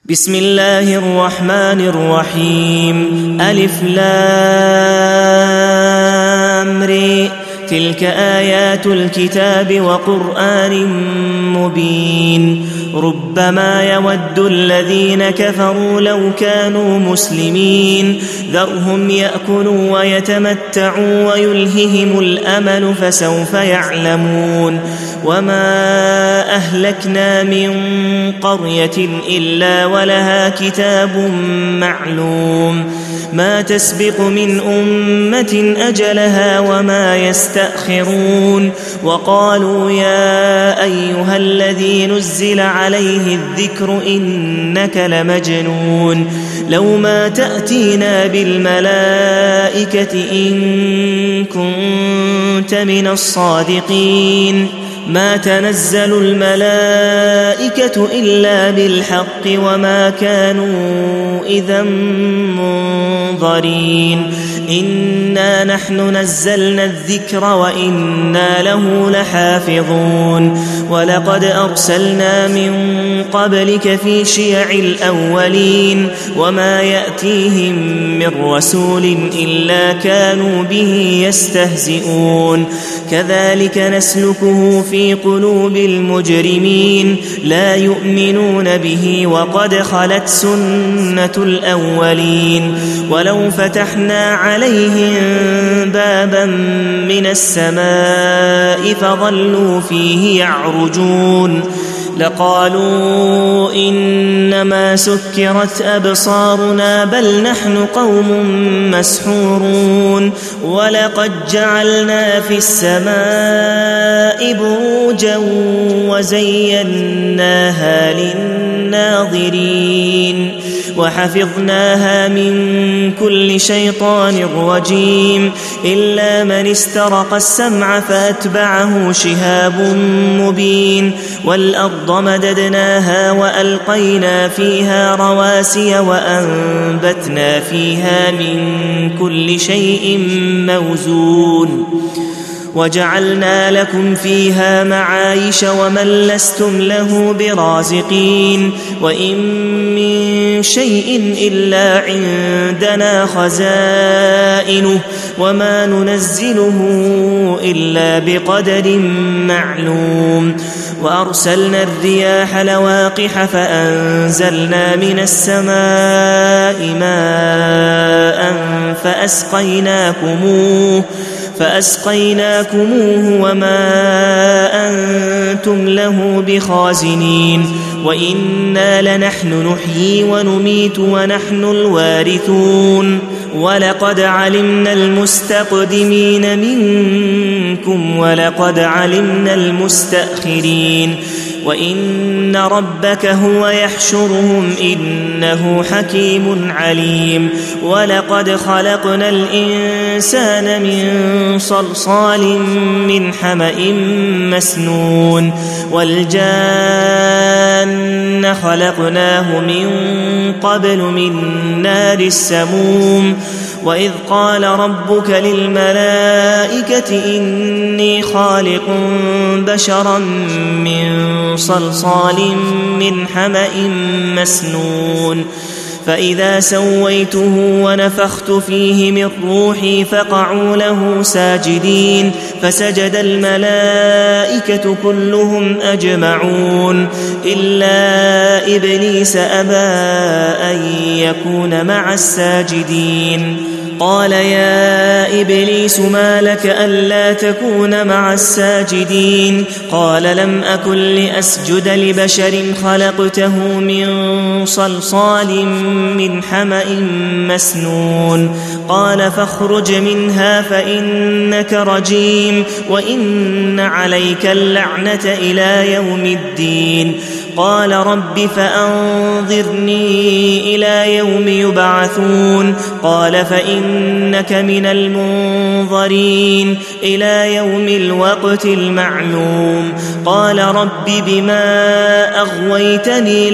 بسم الله الرحمن الرحيم. ألف لام ر. تلك آيات الكتاب وقرآن مبين. ربما يود الذين كفروا لو كانوا مسلمين ذرهم يأكلوا ويتمتعوا ويلههم الأمل فسوف يعلمون. وما أهلكنا من قرية إلا ولها كتاب معلوم ما تسبق من أمة أجلها وما يستأخرون. وقالوا يا أيها الذي نزل عليه الذكر إنك لمجنون لو ما تأتينا بالملائكة إن كنت من الصادقين ما تنزل الملائكة إلا بالحق وما كانوا إذا منظرين. إنا نحن نزلنا الذكر وإنا له لحافظون. ولقد أرسلنا من قبلك في شيع الأولين وما يأتيهم من رسول إلا كانوا به يستهزئون. كذلك نسلكه في قلوب المجرمين لا يؤمنون به وقد خلت سنة الأولين. ولو فتحنا عليهم بابا من السماء فظلوا فيه يعرجون لقالوا إنما سكرت أبصارنا بل نحن قوم مسحورون. ولقد جعلنا في السماء بروجا وزيناها للناظرين وحفظناها من كل شيطان رجيم إلا من استرق السمع فأتبعه شهاب مبين. والأرض مددناها وألقينا فيها رواسي وأنبتنا فيها من كل شيء موزون وجعلنا لكم فيها معايش ومن لستم له برازقين. وإن من شيء إلا عندنا خزائنه وما ننزله إلا بقدر معلوم. وأرسلنا الرياح لواقح فأنزلنا من السماء ماء فأسقيناكموه وما أنتم له بخازنين. وإنا لنحن نحيي ونميت ونحن الوارثون. ولقد علمنا المستقدمين منكم ولقد علمنا المستأخرين. وإن ربك هو يحشرهم إنه حكيم عليم. ولقد خلقنا الإنسان من صلصال من حمأ مسنون والجان خلقناه من قبل من نار السموم. وإذ قال ربك للملائكة إني خالق بشرا من صلصال من حمأ مسنون فإذا سويته ونفخت فيه من روحي فقعوا له ساجدين فسجد الملائكة كلهم أجمعون إلا إبليس أبى أن يكون مع الساجدين. قال يا إبليس ما لك ألا تكون مع الساجدين؟ قال لم أكن لأسجد لبشر خلقته من صلصال من حمأ مسنون. قال فاخرج منها فإنك رجيم وإن عليك اللعنة إلى يوم الدين. قال رب فأنظرني إلى يوم يبعثون. قال فإنك من المنظرين إلى يوم الوقت المعلوم. قال رب بما أغويتني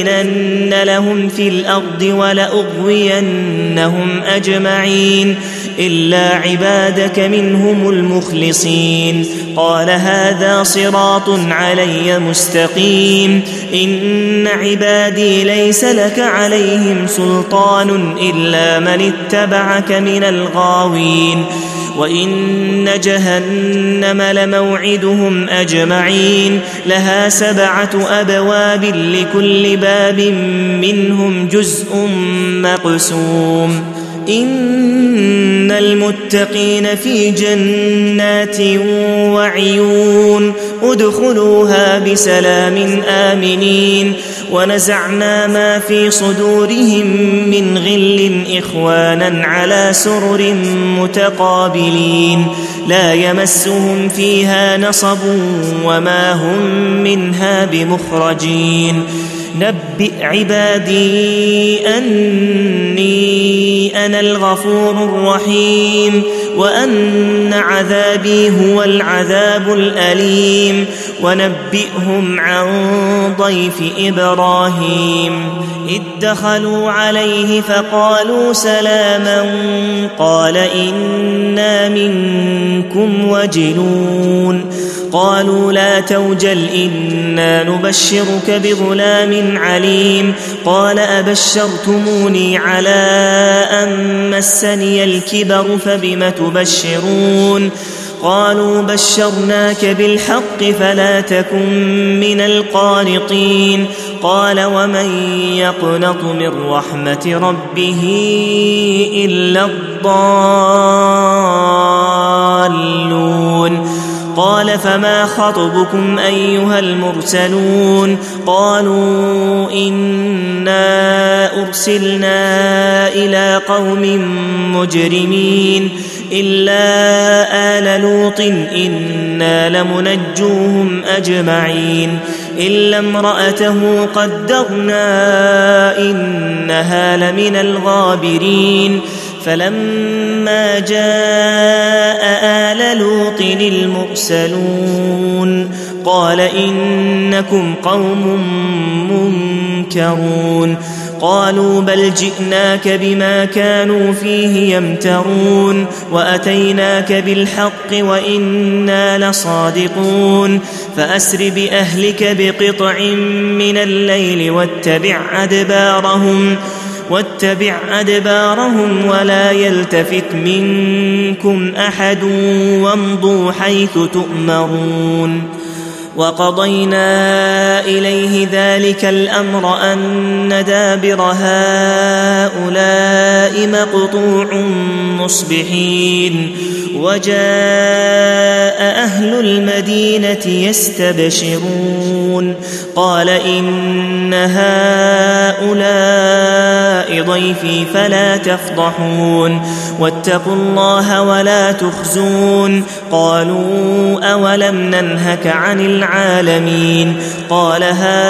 لأزينن لهم في الأرض ولأغوينهم أجمعين إلا عبادك منهم المخلصين قال هذا صراط علي مستقيم إن عبادي ليس لك عليهم سلطان إلا من اتبعك من الغاوين وإن جهنم لموعدهم أجمعين لها 7 أبواب لكل باب منهم جزء مقسوم إن المتقين في جنات وعيون ادخلوها بسلام آمنين ونزعنا ما في صدورهم من غل إخوانا على سرر متقابلين لا يمسهم فيها نصب وما هم منها بمخرجين نبئ عبادي أني أنا الغفور الرحيم وأن عذابي هو العذاب الأليم ونبئهم عن ضيف إبراهيم إذ دخلوا عليه فقالوا سلاما قال إنا منكم وجلون قالوا لا توجل إنا نبشرك بغلام عليم قال أبشرتموني على أن مسني الكبر فبم تبشرون قالوا بشرناك بالحق فلا تكن من القانطين قال ومن يقنط من رحمة ربه إلا الضالون قال فما خطبكم أيها المرسلون قالوا إنا أرسلنا إلى قوم مجرمين إلا آل لوط إنا لمنجوهم أجمعين إلا امرأته قدرنا إنها لمن الغابرين فلما جاء آل لوط المرسلون قال إنكم قوم منكرون قالوا بل جئناك بما كانوا فيه يمترون وأتيناك بالحق وإنا لصادقون فأسر بأهلك بقطع من الليل واتبع أدبارهم ولا يلتفت منكم أحد وامضوا حيث تؤمرون وقضينا إليه ذلك الأمر أن دابر هؤلاء مقطوع مصبحين وجاء أهل المدينة يستبشرون قال إن هؤلاء ضيفي فلا تفضحون واتقوا الله ولا تخزون قالوا أولم ننهك عن العالمين قال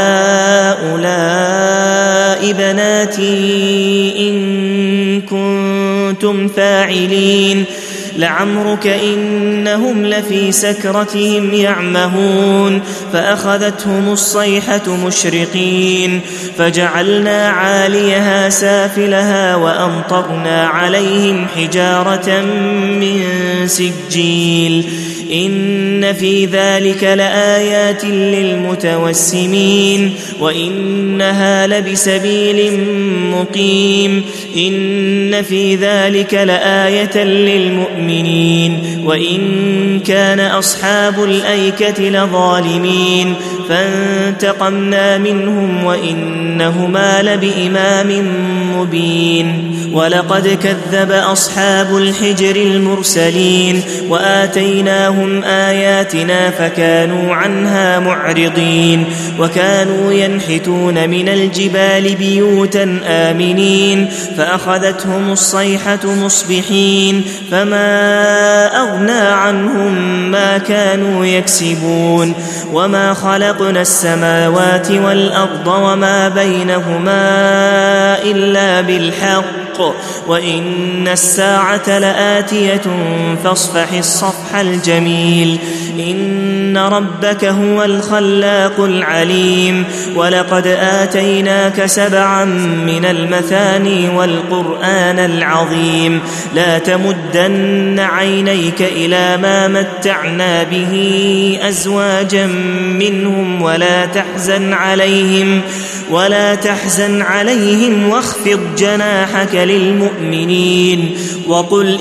هؤلاء بناتي إن كنتم فاعلين لعمرك إنهم لفي سكرتهم يعمهون فأخذتهم الصيحة مشرقين فجعلنا عاليها سافلها وأمطرنا عليهم حجارة من سجيل إن في ذلك لآيات للمتوسمين وإنها لبسبيل مقيم إن في ذلك لآية للمؤمنين وإن كان أصحاب الأيكة لظالمين فانتقمنا منهم وإنهما لبإمام مبين ولقد كذب أصحاب الحجر المرسلين وآتيناهم آياتنا فكانوا عنها معرضين وكانوا ينحتون من الجبال بيوتا آمنين فأخذتهم الصيحة مصبحين فما أغنى عنهم ما كانوا يكسبون وما خلقنا السماوات والأرض وما بينهما إلا بالحق وإن الساعة لآتية فاصفح الصفح الجميل إن إن ربك هو الخلاق العليم ولقد آتيناك 7 من المثاني والقرآن العظيم لا تمدن عينيك إلى ما متعنا به أزواجا منهم ولا تحزن عليهم واخفض جناحك للمؤمنين وقل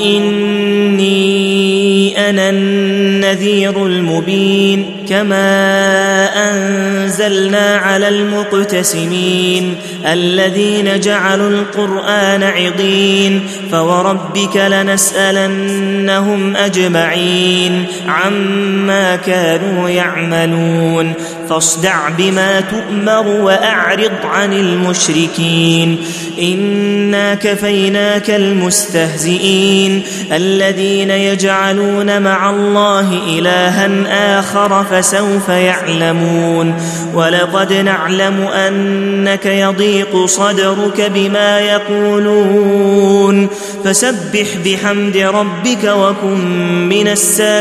إني أنا النذير المبين كما أنزلنا على المقتسمين الذين جعلوا القرآن عضين فوربك لنسألنهم أجمعين عما كانوا يعملون فاصدع بما تؤمر وأعرض عن المشركين إنا كفيناك المستهزئين الذين يجعلون مع الله إلها آخر فسوف يعلمون ولقد نعلم أنك يضيق صدرك بما يقولون فسبح بحمد ربك وكن من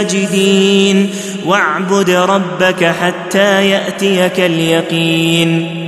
الساجدين واعبد ربك حتى يأتيك اليقين